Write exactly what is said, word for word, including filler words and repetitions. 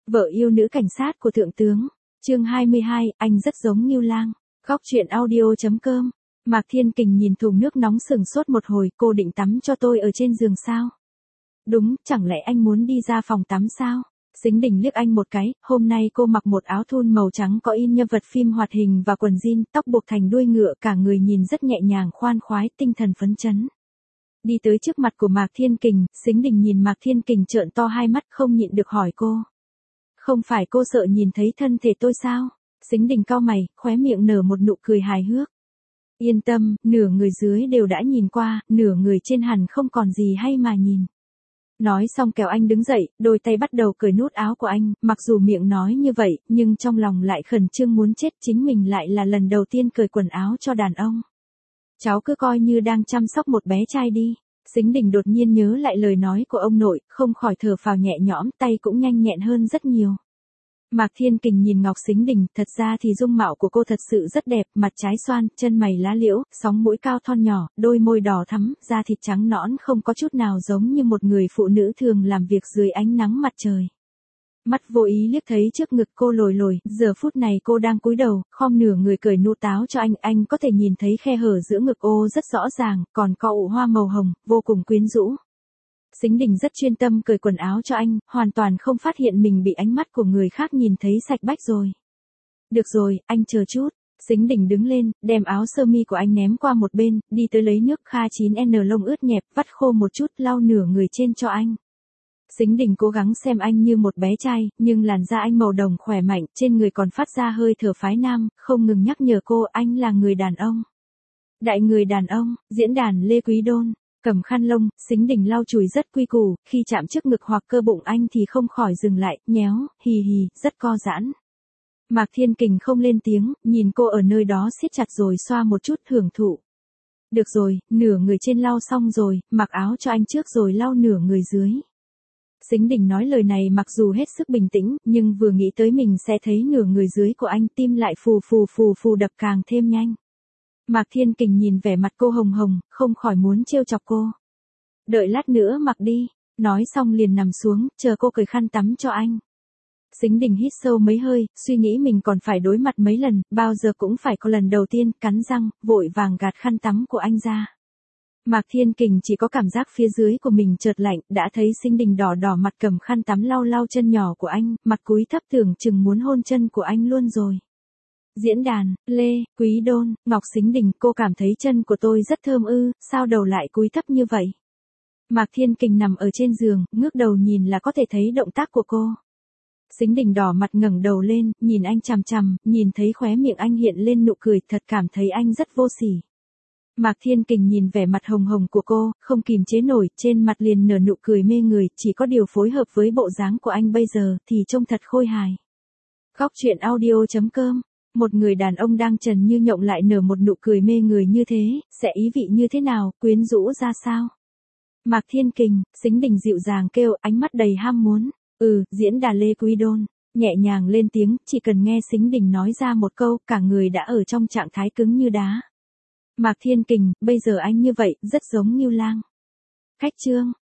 Vợ yêu nữ cảnh sát của thượng tướng. Chương hai mươi hai, anh rất giống Ngưu Lang. Góc truyện audio.com. Mạc Thiên Kình nhìn thùng nước nóng sừng sốt một hồi, cô định tắm cho tôi ở trên giường sao? Đúng, chẳng lẽ anh muốn đi ra phòng tắm sao? Sính Đình liếc anh một cái, hôm nay cô mặc một áo thun màu trắng có in nhân vật phim hoạt hình và quần jean, tóc buộc thành đuôi ngựa, cả người nhìn rất nhẹ nhàng khoan khoái, tinh thần phấn chấn. Đi tới trước mặt của Mạc Thiên Kình, Sính Đình nhìn Mạc Thiên Kình trợn to hai mắt không nhịn được hỏi cô. Không phải cô sợ nhìn thấy thân thể tôi sao? Sính Đình cau mày, khóe miệng nở một nụ cười hài hước. Yên tâm, nửa người dưới đều đã nhìn qua, nửa người trên hẳn không còn gì hay mà nhìn. Nói xong kéo anh đứng dậy, đôi tay bắt đầu cởi nút áo của anh, mặc dù miệng nói như vậy, nhưng trong lòng lại khẩn trương muốn chết, chính mình lại là lần đầu tiên cởi quần áo cho đàn ông. Cháu cứ coi như đang chăm sóc một bé trai đi. Sính Đình đột nhiên nhớ lại lời nói của ông nội, không khỏi thở phào nhẹ nhõm, tay cũng nhanh nhẹn hơn rất nhiều. Mạc Thiên Kình nhìn Ngọc Sính Đình, thật ra thì dung mạo của cô thật sự rất đẹp, mặt trái xoan, chân mày lá liễu, sóng mũi cao thon nhỏ, đôi môi đỏ thắm, da thịt trắng nõn không có chút nào giống như một người phụ nữ thường làm việc dưới ánh nắng mặt trời. Mắt vô ý liếc thấy trước ngực cô lồi lồi, giờ phút này cô đang cúi đầu, khom nửa người cởi nút áo cho anh, anh có thể nhìn thấy khe hở giữa ngực ô rất rõ ràng, còn có ụ hoa màu hồng, vô cùng quyến rũ. Sính Đình rất chuyên tâm cởi quần áo cho anh, hoàn toàn không phát hiện mình bị ánh mắt của người khác nhìn thấy sạch bách rồi. Được rồi, anh chờ chút. Sính Đình đứng lên, đem áo sơ mi của anh ném qua một bên, đi tới lấy nước K chín N lông ướt nhẹp, vắt khô một chút, lau nửa người trên cho anh. Sính Đình cố gắng xem anh như một bé trai, nhưng làn da anh màu đồng khỏe mạnh, trên người còn phát ra hơi thở phái nam, không ngừng nhắc nhở cô anh là người đàn ông. Đại người đàn ông, diễn đàn Lê Quý Đôn. Cầm khăn lông, Sính Đình lau chùi rất quy củ, khi chạm trước ngực hoặc cơ bụng anh thì không khỏi dừng lại, nhéo, hì hì, rất co giãn. Mạc Thiên Kình không lên tiếng, nhìn cô ở nơi đó siết chặt rồi xoa một chút hưởng thụ. Được rồi, nửa người trên lau xong rồi, mặc áo cho anh trước rồi lau nửa người dưới. Sính Đình nói lời này mặc dù hết sức bình tĩnh, nhưng vừa nghĩ tới mình sẽ thấy nửa người dưới của anh, tim lại phù phù phù phù đập càng thêm nhanh. Mạc Thiên Kình nhìn vẻ mặt cô hồng hồng, không khỏi muốn trêu chọc cô. Đợi lát nữa mặc đi, nói xong liền nằm xuống, chờ cô cởi khăn tắm cho anh. Sính Đình hít sâu mấy hơi, suy nghĩ mình còn phải đối mặt mấy lần, bao giờ cũng phải có lần đầu tiên, cắn răng, vội vàng gạt khăn tắm của anh ra. Mạc Thiên Kình chỉ có cảm giác phía dưới của mình chợt lạnh, đã thấy Sính Đình đỏ đỏ mặt cầm khăn tắm lau lau chân nhỏ của anh, mặt cúi thấp tưởng chừng muốn hôn chân của anh luôn rồi. Diễn đàn, Lê, Quý Đôn, Ngọc Sính Đình, cô cảm thấy chân của tôi rất thơm ư, sao đầu lại cúi thấp như vậy? Mạc Thiên Kình nằm ở trên giường, ngước đầu nhìn là có thể thấy động tác của cô. Sính Đình đỏ mặt ngẩng đầu lên, nhìn anh chằm chằm, nhìn thấy khóe miệng anh hiện lên nụ cười, thật cảm thấy anh rất vô sỉ. Mạc Thiên Kình nhìn vẻ mặt hồng hồng của cô, không kìm chế nổi, trên mặt liền nở nụ cười mê người, chỉ có điều phối hợp với bộ dáng của anh bây giờ thì trông thật khôi hài. Góc truyện audio.com. Một người đàn ông đang trần như nhộng lại nở một nụ cười mê người như thế, sẽ ý vị như thế nào, quyến rũ ra sao? Mạc Thiên Kình, Sính Đình dịu dàng kêu, ánh mắt đầy ham muốn. Ừ, diễn đàn Lê Quý Đôn, nhẹ nhàng lên tiếng, chỉ cần nghe Sính Đình nói ra một câu, cả người đã ở trong trạng thái cứng như đá. Mạc Thiên Kình, bây giờ anh như vậy, rất giống Ngưu Lang. Khách chương.